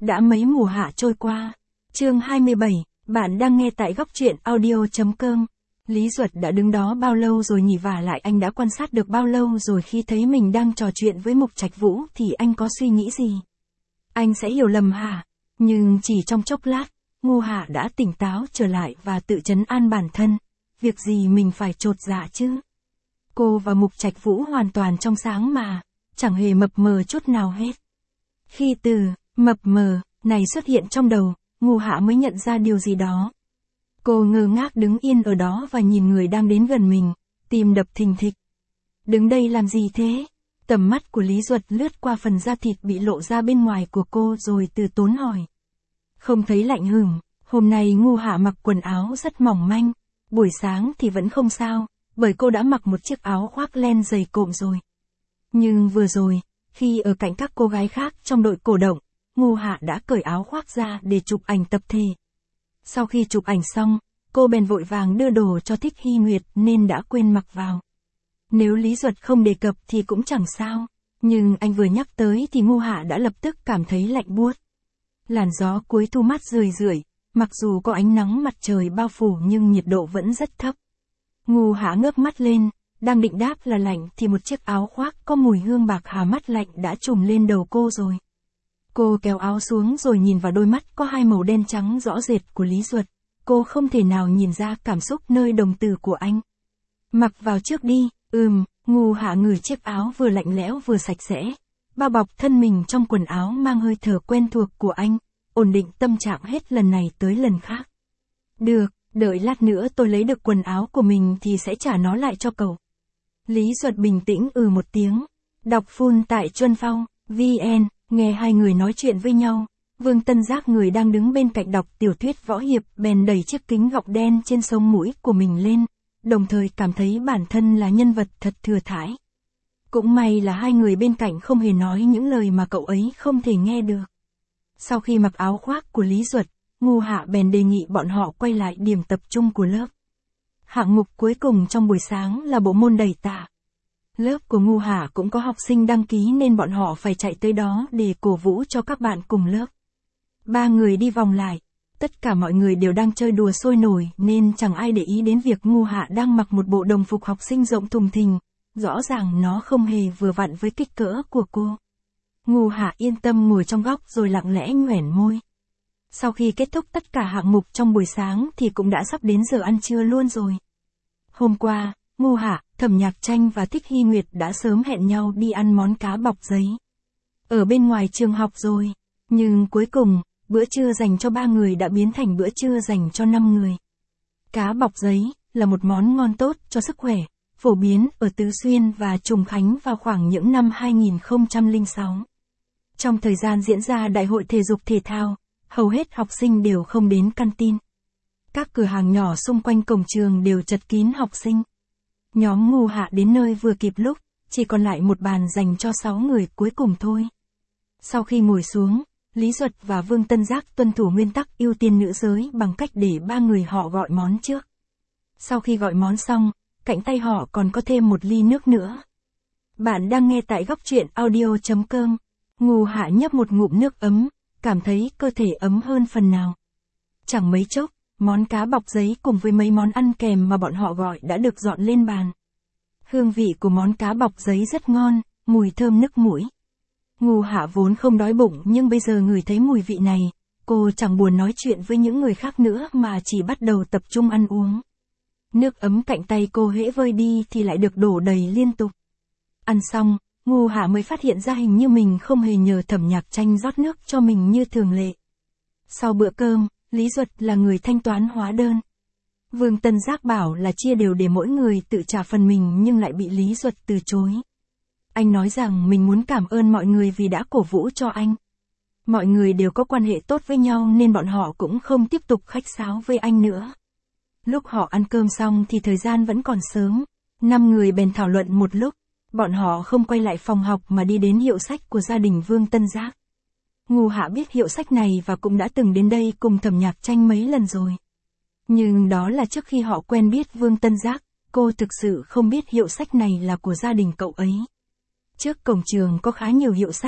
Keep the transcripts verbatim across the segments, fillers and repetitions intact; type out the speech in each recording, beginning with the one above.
Đã mấy mùa hạ trôi qua. Chương hai mươi bảy, bạn đang nghe tại góc truyện audio.com. Lý Duật đã đứng đó bao lâu rồi nhỉ, vả lại anh đã quan sát được bao lâu rồi? Khi thấy mình đang trò chuyện với Mục Trạch Vũ thì anh có suy nghĩ gì? Anh sẽ hiểu lầm hả? Nhưng chỉ trong chốc lát, Ngu Hạ đã tỉnh táo trở lại và tự trấn an bản thân. Việc gì mình phải chột dạ chứ? Cô và Mục Trạch Vũ hoàn toàn trong sáng mà, chẳng hề mập mờ chút nào hết. Khi từ mập mờ này xuất hiện trong đầu, Ngu Hạ mới nhận ra điều gì đó. Cô ngơ ngác đứng yên ở đó và nhìn người đang đến gần mình, tim đập thình thịch. Đứng đây làm gì thế? Tầm mắt của Lý Duật lướt qua phần da thịt bị lộ ra bên ngoài của cô rồi từ tốn hỏi. Không thấy lạnh hửng, hôm nay Ngu Hạ mặc quần áo rất mỏng manh, buổi sáng thì vẫn không sao, bởi cô đã mặc một chiếc áo khoác len dày cộm rồi. Nhưng vừa rồi, khi ở cạnh các cô gái khác trong đội cổ động, Ngu Hạ đã cởi áo khoác ra để chụp ảnh tập thể. Sau khi chụp ảnh xong, cô bèn vội vàng đưa đồ cho Thích Hy Nguyệt nên đã quên mặc vào. Nếu Lý Duật không đề cập thì cũng chẳng sao, nhưng anh vừa nhắc tới thì Ngu Hạ đã lập tức cảm thấy lạnh buốt. Làn gió cuối thu mát rười rượi, mặc dù có ánh nắng mặt trời bao phủ nhưng nhiệt độ vẫn rất thấp. Ngu Hạ ngước mắt lên, đang định đáp là lạnh thì một chiếc áo khoác có mùi hương bạc hà mát lạnh đã trùm lên đầu cô rồi. Cô kéo áo xuống rồi nhìn vào đôi mắt có hai màu đen trắng rõ rệt của Lý Duật. Cô không thể nào nhìn ra cảm xúc nơi đồng tử của anh. Mặc vào trước đi, ừm, Ngu Hạ ngửi chiếc áo vừa lạnh lẽo vừa sạch sẽ, bao bọc thân mình trong quần áo mang hơi thở quen thuộc của anh, ổn định tâm trạng hết lần này tới lần khác. Được, đợi lát nữa tôi lấy được quần áo của mình thì sẽ trả nó lại cho cậu. Lý Duật bình tĩnh ừ một tiếng. Đọc full tại Chuân Phong, vn, nghe hai người nói chuyện với nhau. Vương Tân Giác, người đang đứng bên cạnh đọc tiểu thuyết võ hiệp, bèn đẩy chiếc kính gọng đen trên sống mũi của mình lên, đồng thời cảm thấy bản thân là nhân vật thật thừa thãi. Cũng may là hai người bên cạnh không hề nói những lời mà cậu ấy không thể nghe được. Sau khi mặc áo khoác của Lý Duật, Ngu Hạ bèn đề nghị bọn họ quay lại điểm tập trung của lớp. Hạng mục cuối cùng trong buổi sáng là bộ môn đẩy tạ. Lớp của Ngu Hạ cũng có học sinh đăng ký nên bọn họ phải chạy tới đó để cổ vũ cho các bạn cùng lớp. Ba người đi vòng lại, tất cả mọi người đều đang chơi đùa sôi nổi nên chẳng ai để ý đến việc Ngu Hạ đang mặc một bộ đồng phục học sinh rộng thùng thình, rõ ràng nó không hề vừa vặn với kích cỡ của cô. Ngu Hạ yên tâm ngồi trong góc rồi lặng lẽ nhoẻn môi. Sau khi kết thúc tất cả hạng mục trong buổi sáng thì cũng đã sắp đến giờ ăn trưa luôn rồi. Hôm qua, Ngu Hạ, Thẩm Nhạc Tranh và Thích Hy Nguyệt đã sớm hẹn nhau đi ăn món cá bọc giấy ở bên ngoài trường học rồi, nhưng cuối cùng, bữa trưa dành cho ba người đã biến thành bữa trưa dành cho năm người. Cá bọc giấy là một món ngon tốt cho sức khỏe, phổ biến ở Tứ Xuyên và Trùng Khánh vào khoảng những năm hai nghìn không trăm lẻ sáu. Trong thời gian diễn ra đại hội thể dục thể thao, hầu hết học sinh đều không đến canteen. Các cửa hàng nhỏ xung quanh cổng trường đều chật kín học sinh. Nhóm Ngu Hạ đến nơi vừa kịp lúc, chỉ còn lại một bàn dành cho sáu người cuối cùng thôi. Sau khi ngồi xuống, Lý Duật và Vương Tân Giác tuân thủ nguyên tắc ưu tiên nữ giới bằng cách để ba người họ gọi món trước. Sau khi gọi món xong, cạnh tay họ còn có thêm một ly nước nữa. Bạn đang nghe tại góc truyện audio.com. Ngu Hạ nhấp một ngụm nước ấm, cảm thấy cơ thể ấm hơn phần nào. Chẳng mấy chốc, món cá bọc giấy cùng với mấy món ăn kèm mà bọn họ gọi đã được dọn lên bàn. Hương vị của món cá bọc giấy rất ngon, mùi thơm nức mũi. Ngu Hạ vốn không đói bụng nhưng bây giờ ngửi thấy mùi vị này, cô chẳng buồn nói chuyện với những người khác nữa mà chỉ bắt đầu tập trung ăn uống. Nước ấm cạnh tay cô hễ vơi đi thì lại được đổ đầy liên tục. Ăn xong, Ngu Hạ mới phát hiện ra hình như mình không hề nhờ Thẩm Nhạc Tranh rót nước cho mình như thường lệ. Sau bữa cơm, Lý Duật là người thanh toán hóa đơn. Vương Tân Giác bảo là chia đều để mỗi người tự trả phần mình nhưng lại bị Lý Duật từ chối. Anh nói rằng mình muốn cảm ơn mọi người vì đã cổ vũ cho anh. Mọi người đều có quan hệ tốt với nhau nên bọn họ cũng không tiếp tục khách sáo với anh nữa. Lúc họ ăn cơm xong thì thời gian vẫn còn sớm. Năm người bèn thảo luận một lúc. Bọn họ không quay lại phòng học mà đi đến hiệu sách của gia đình Vương Tân Giác. Ngu Hạ biết hiệu sách này và cũng đã từng đến đây cùng Thẩm Nhạc Tranh mấy lần rồi. Nhưng đó là trước khi họ quen biết Vương Tân Giác, cô thực sự không biết hiệu sách này là của gia đình cậu ấy. Trước cổng trường có khá nhiều hiệu sách,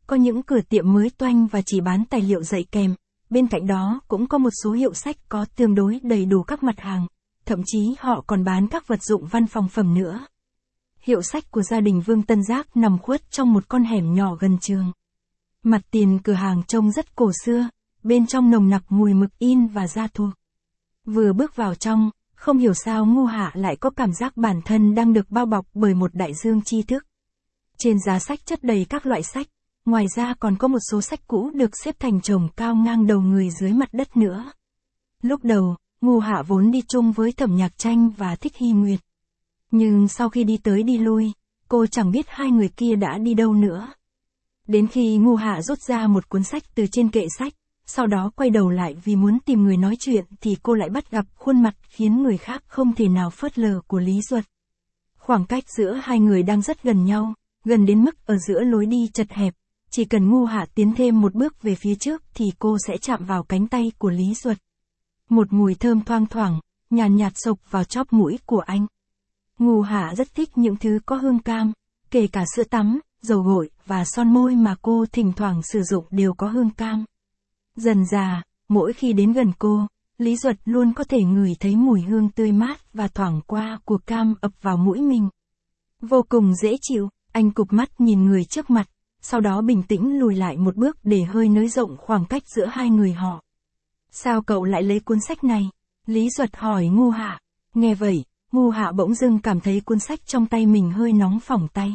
có những cửa tiệm mới toanh và chỉ bán tài liệu dạy kèm, bên cạnh đó cũng có một số hiệu sách có tương đối đầy đủ các mặt hàng, thậm chí họ còn bán các vật dụng văn phòng phẩm nữa. Hiệu sách của gia đình Vương Tân Giác nằm khuất trong một con hẻm nhỏ gần trường. Mặt tiền cửa hàng trông rất cổ xưa, bên trong nồng nặc mùi mực in và da thô. Vừa bước vào trong, không hiểu sao Ngu Hạ lại có cảm giác bản thân đang được bao bọc bởi một đại dương tri thức. Trên giá sách chất đầy các loại sách, ngoài ra còn có một số sách cũ được xếp thành chồng cao ngang đầu người dưới mặt đất nữa. Lúc đầu, Ngu Hạ vốn đi chung với Thẩm Nhạc Tranh và Thích Hy Nguyệt. Nhưng sau khi đi tới đi lui, cô chẳng biết hai người kia đã đi đâu nữa. Đến khi Ngu Hạ rút ra một cuốn sách từ trên kệ sách, sau đó quay đầu lại vì muốn tìm người nói chuyện thì cô lại bắt gặp khuôn mặt khiến người khác không thể nào phớt lờ của Lý Duật. Khoảng cách giữa hai người đang rất gần nhau, gần đến mức ở giữa lối đi chật hẹp, chỉ cần Ngu Hạ tiến thêm một bước về phía trước thì cô sẽ chạm vào cánh tay của Lý Duật. Một mùi thơm thoang thoảng, nhàn nhạt xộc vào chóp mũi của anh. Ngu Hạ rất thích những thứ có hương cam, kể cả sữa tắm, dầu gội và son môi mà cô thỉnh thoảng sử dụng đều có hương cam. Dần dà, mỗi khi đến gần cô, Lý Duật luôn có thể ngửi thấy mùi hương tươi mát và thoảng qua của cam ập vào mũi mình. Vô cùng dễ chịu, anh cụp mắt nhìn người trước mặt, sau đó bình tĩnh lùi lại một bước để hơi nới rộng khoảng cách giữa hai người họ. Sao cậu lại lấy cuốn sách này? Lý Duật hỏi Ngu Hạ. Nghe vậy, Ngu Hạ bỗng dưng cảm thấy cuốn sách trong tay mình hơi nóng phỏng tay.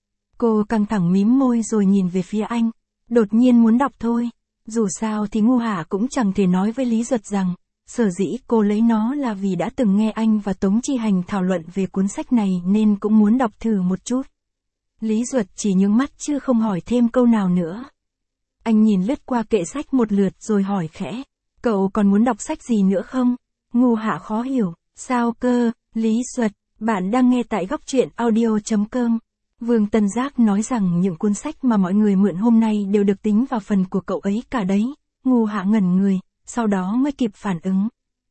Cô căng thẳng mím môi rồi nhìn về phía anh, đột nhiên muốn đọc thôi. Dù sao thì Ngu Hạ cũng chẳng thể nói với Lý Duật rằng, sở dĩ cô lấy nó là vì đã từng nghe anh và Tống Chi Hành thảo luận về cuốn sách này nên cũng muốn đọc thử một chút. Lý Duật chỉ nhướng mắt chứ không hỏi thêm câu nào nữa. Anh nhìn lướt qua kệ sách một lượt rồi hỏi khẽ, cậu còn muốn đọc sách gì nữa không? Ngu Hạ khó hiểu, sao cơ? Lý Duật, bạn đang nghe tại góc truyện audio chấm com. Vương Tân Giác nói rằng những cuốn sách mà mọi người mượn hôm nay đều được tính vào phần của cậu ấy cả đấy. Ngu Hạ ngẩn người, sau đó mới kịp phản ứng.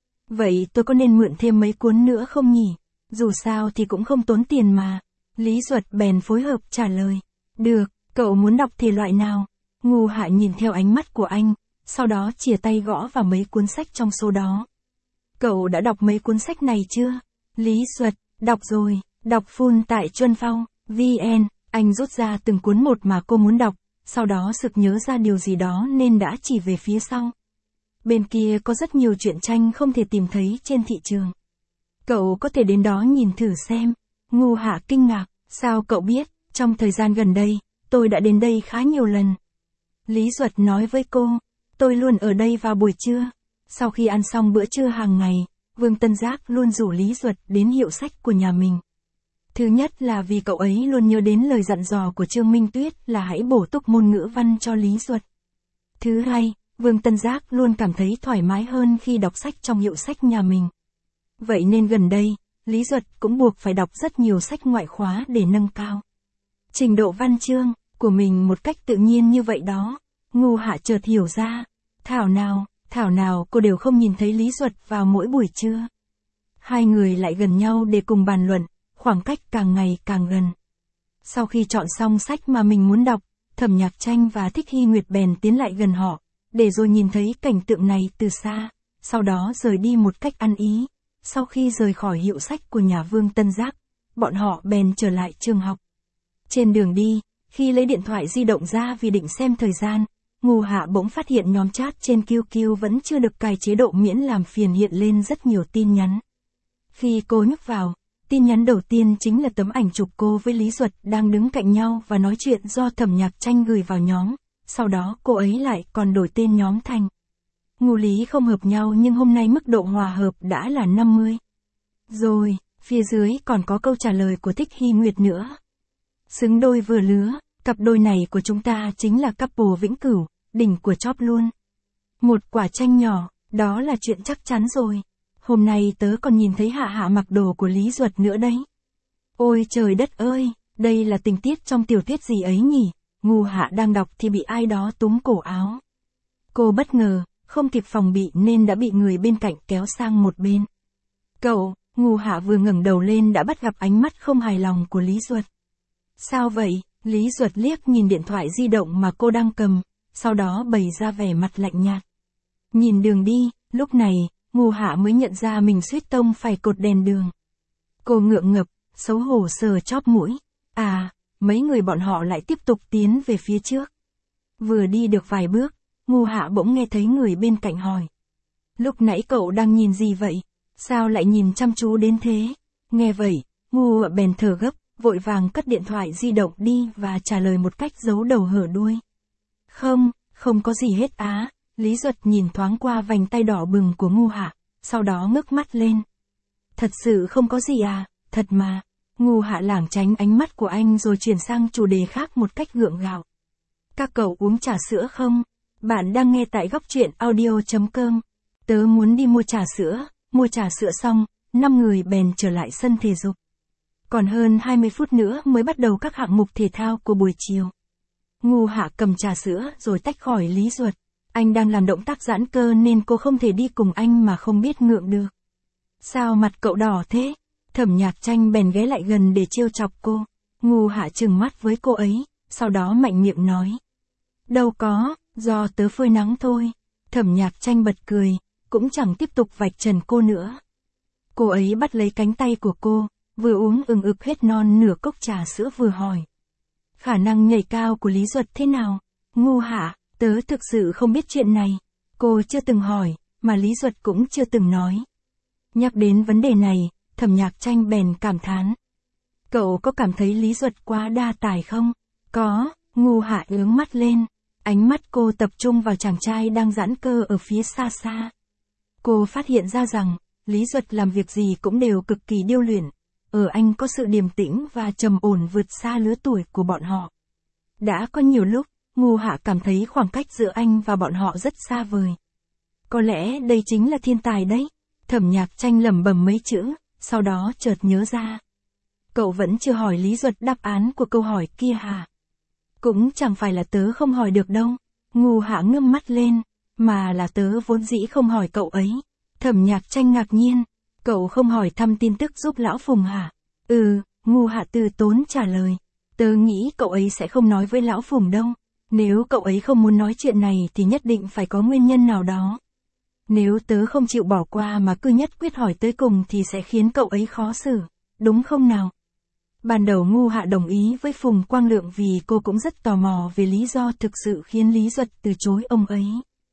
Vậy tôi có nên mượn thêm mấy cuốn nữa không nhỉ? Dù sao thì cũng không tốn tiền mà. Lý Duật bèn phối hợp trả lời. Được, cậu muốn đọc thể loại nào? Ngu Hạ nhìn theo ánh mắt của anh, sau đó chìa tay gõ vào mấy cuốn sách trong số đó. Cậu đã đọc mấy cuốn sách này chưa? Lý Duật, đọc rồi, đọc full tại Chuân Phong, vn, anh rút ra từng cuốn một mà cô muốn đọc, sau đó sực nhớ ra điều gì đó nên đã chỉ về phía sau. Bên kia có rất nhiều truyện tranh không thể tìm thấy trên thị trường. Cậu có thể đến đó nhìn thử xem. Ngu Hạ kinh ngạc, sao cậu biết? Trong thời gian gần đây, tôi đã đến đây khá nhiều lần. Lý Duật nói với cô, tôi luôn ở đây vào buổi trưa. Sau khi ăn xong bữa trưa hàng ngày, Vương Tân Giác luôn rủ Lý Duật đến hiệu sách của nhà mình. Thứ nhất là vì cậu ấy luôn nhớ đến lời dặn dò của Trương Minh Tuyết là hãy bổ túc môn ngữ văn cho Lý Duật. Thứ hai, Vương Tân Giác luôn cảm thấy thoải mái hơn khi đọc sách trong hiệu sách nhà mình. Vậy nên gần đây, Lý Duật cũng buộc phải đọc rất nhiều sách ngoại khóa để nâng cao trình độ văn chương của mình một cách tự nhiên như vậy đó. Ngu Hạ chợt hiểu ra, thảo nào, thảo nào cô đều không nhìn thấy Lý Duật vào mỗi buổi trưa. Hai người lại gần nhau để cùng bàn luận, khoảng cách càng ngày càng gần. Sau khi chọn xong sách mà mình muốn đọc, Thẩm Nhạc Tranh và Thích Hy Nguyệt bèn tiến lại gần họ, để rồi nhìn thấy cảnh tượng này từ xa, sau đó rời đi một cách ăn ý. Sau khi rời khỏi hiệu sách của nhà Vương Tân Giác, bọn họ bèn trở lại trường học. Trên đường đi, khi lấy điện thoại di động ra vì định xem thời gian, Ngu Hạ bỗng phát hiện nhóm chat trên Q Q vẫn chưa được cài chế độ miễn làm phiền hiện lên rất nhiều tin nhắn. Khi cô nhấp vào, tin nhắn đầu tiên chính là tấm ảnh chụp cô với Lý Duật đang đứng cạnh nhau và nói chuyện do Thẩm Nhạc Tranh gửi vào nhóm, sau đó cô ấy lại còn đổi tên nhóm thành Ngu Lý không hợp nhau nhưng hôm nay mức độ hòa hợp đã là năm mươi. Rồi, phía dưới còn có câu trả lời của Thích Hy Nguyệt nữa. Xứng đôi vừa lứa, cặp đôi này của chúng ta chính là couple vĩnh cửu, đỉnh của chóp luôn. Một quả chanh nhỏ, đó là chuyện chắc chắn rồi. Hôm nay tớ còn nhìn thấy Hạ Hạ mặc đồ của Lý Duật nữa đấy. Ôi trời đất ơi, đây là tình tiết trong tiểu thuyết gì ấy nhỉ? Ngu Hạ đang đọc thì bị ai đó túm cổ áo. Cô bất ngờ, không kịp phòng bị nên đã bị người bên cạnh kéo sang một bên. Cậu, Ngu Hạ vừa ngẩng đầu lên đã bắt gặp ánh mắt không hài lòng của Lý Duật. Sao vậy? Lý Duật liếc nhìn điện thoại di động mà cô đang cầm, sau đó bày ra vẻ mặt lạnh nhạt. Nhìn đường đi, lúc này, Ngô Hạ mới nhận ra mình suýt tông phải cột đèn đường. Cô ngượng ngập, xấu hổ sờ chóp mũi. À, mấy người bọn họ lại tiếp tục tiến về phía trước. Vừa đi được vài bước, Ngô Hạ bỗng nghe thấy người bên cạnh hỏi. Lúc nãy cậu đang nhìn gì vậy? Sao lại nhìn chăm chú đến thế? Nghe vậy, Ngô Hạ bèn thở gấp, vội vàng cất điện thoại di động đi và trả lời một cách giấu đầu hở đuôi. Không, không có gì hết á. Lý Duật nhìn thoáng qua vành tay đỏ bừng của Ngô Hạ, sau đó ngước mắt lên. Thật sự không có gì à, thật mà. Ngô Hạ lảng tránh ánh mắt của anh rồi chuyển sang chủ đề khác một cách gượng gạo. Các cậu uống trà sữa không? Bạn đang nghe tại góc truyện audio chấm com. Tớ muốn đi mua trà sữa. Mua trà sữa xong, năm người bèn trở lại sân thể dục. Còn hơn hai mươi phút nữa mới bắt đầu các hạng mục thể thao của buổi chiều. Ngô Hạ cầm trà sữa rồi tách khỏi Lý Duật. Anh đang làm động tác giãn cơ nên cô không thể đi cùng anh mà không biết ngượng được. Sao mặt cậu đỏ thế? Thẩm Nhạc Tranh bèn ghé lại gần để trêu chọc cô. Ngô Hạ trừng mắt với cô ấy, sau đó mạnh miệng nói. Đâu có, do tớ phơi nắng thôi. Thẩm Nhạc Tranh bật cười, cũng chẳng tiếp tục vạch trần cô nữa. Cô ấy bắt lấy cánh tay của cô, vừa uống ừng ực hết non nửa cốc trà sữa vừa hỏi. Khả năng nhảy cao của Lý Duật thế nào? Ngô Hạ, tớ thực sự không biết chuyện này. Cô chưa từng hỏi, mà Lý Duật cũng chưa từng nói. Nhắc đến vấn đề này, Thẩm Nhạc Tranh bèn cảm thán. Cậu có cảm thấy Lý Duật quá đa tài không? Có, Ngô Hạ ướng mắt lên. Ánh mắt cô tập trung vào chàng trai đang giãn cơ ở phía xa xa. Cô phát hiện ra rằng, Lý Duật làm việc gì cũng đều cực kỳ điêu luyện. Ở anh có sự điềm tĩnh và trầm ổn vượt xa lứa tuổi của bọn họ. Đã có nhiều lúc, Ngô Hạ cảm thấy khoảng cách giữa anh và bọn họ rất xa vời. Có lẽ đây chính là thiên tài đấy. Thẩm Nhạc Tranh lẩm bẩm mấy chữ, sau đó chợt nhớ ra. Cậu vẫn chưa hỏi Lý Duật đáp án của câu hỏi kia hả? Cũng chẳng phải là tớ không hỏi được đâu. Ngô Hạ ngước mắt lên, mà là tớ vốn dĩ không hỏi cậu ấy. Thẩm Nhạc Tranh ngạc nhiên. Cậu không hỏi thăm tin tức giúp lão Phùng hả? Ừ, Ngô Hạ từ tốn trả lời. Tớ nghĩ cậu ấy sẽ không nói với lão Phùng đâu. Nếu cậu ấy không muốn nói chuyện này thì nhất định phải có nguyên nhân nào đó. Nếu tớ không chịu bỏ qua mà cứ nhất quyết hỏi tới cùng thì sẽ khiến cậu ấy khó xử, đúng không nào? Ban đầu Ngô Hạ đồng ý với Phùng Quang Lượng vì cô cũng rất tò mò về lý do thực sự khiến Lý Duật từ chối ông ấy.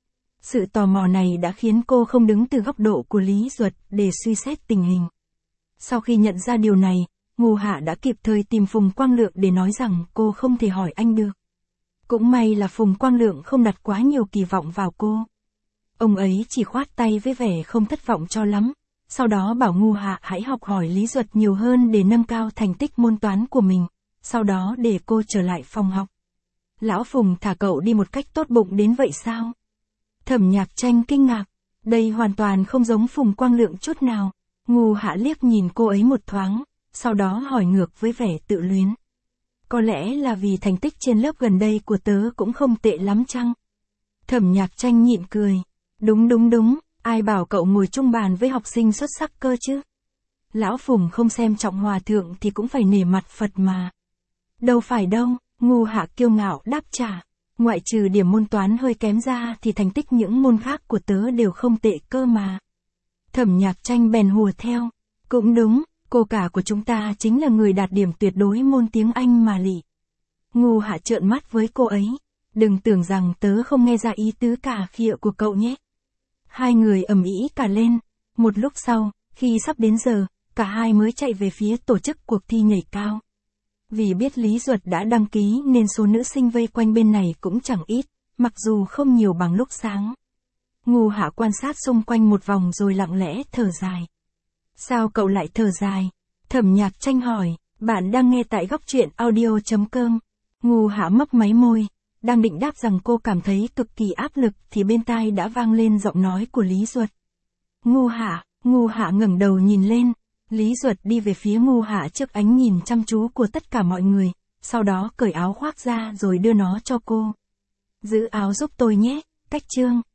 Sự tò mò này đã khiến cô không đứng từ góc độ của Lý Duật để suy xét tình hình. Sau khi nhận ra điều này, Ngô Hạ đã kịp thời tìm Phùng Quang Lượng để nói rằng cô không thể hỏi anh được. Cũng may là Phùng Quang Lượng không đặt quá nhiều kỳ vọng vào cô. Ông ấy chỉ khoát tay với vẻ không thất vọng cho lắm, sau đó bảo Ngô Hạ hãy học hỏi Lý Duật nhiều hơn để nâng cao thành tích môn toán của mình, sau đó để cô trở lại phòng học. Lão Phùng thả cậu đi một cách tốt bụng đến vậy sao? Thẩm Nhạc Tranh kinh ngạc, đây hoàn toàn không giống Phùng Quang Lượng chút nào. Ngô Hạ liếc nhìn cô ấy một thoáng, sau đó hỏi ngược với vẻ tự luyến. Có lẽ là vì thành tích trên lớp gần đây của tớ cũng không tệ lắm chăng? Thẩm Nhạc Tranh nhịn cười. Đúng đúng đúng, ai bảo cậu ngồi chung bàn với học sinh xuất sắc cơ chứ? Lão Phùng không xem trọng hòa thượng thì cũng phải nể mặt Phật mà. Đâu phải đâu, Ngô Hạ kiêu ngạo đáp trả. Ngoại trừ điểm môn toán hơi kém ra thì thành tích những môn khác của tớ đều không tệ cơ mà. Thẩm Nhạc Tranh bèn hùa theo. Cũng đúng, cô cả của chúng ta chính là người đạt điểm tuyệt đối môn tiếng Anh mà lị. Ngô Hạ trợn mắt với cô ấy. Đừng tưởng rằng tớ không nghe ra ý tứ cả khịa của cậu nhé. Hai người ầm ĩ cả lên. Một lúc sau, khi sắp đến giờ, cả hai mới chạy về phía tổ chức cuộc thi nhảy cao. Vì biết Lý Duật đã đăng ký nên số nữ sinh vây quanh bên này cũng chẳng ít, mặc dù không nhiều bằng lúc sáng. Ngô Hạ quan sát xung quanh một vòng rồi lặng lẽ thở dài. Sao cậu lại thở dài? Thẩm Nhạc Tranh hỏi, bạn đang nghe tại góc truyện audio chấm com. Ngô Hạ mấp máy môi, đang định đáp rằng cô cảm thấy cực kỳ áp lực thì bên tai đã vang lên giọng nói của Lý Duật. Ngô Hạ, Ngô Hạ ngẩng đầu nhìn lên. Lý Duật đi về phía Ngô Hạ trước ánh nhìn chăm chú của tất cả mọi người, sau đó cởi áo khoác ra rồi đưa nó cho cô. Giữ áo giúp tôi nhé, cách chương.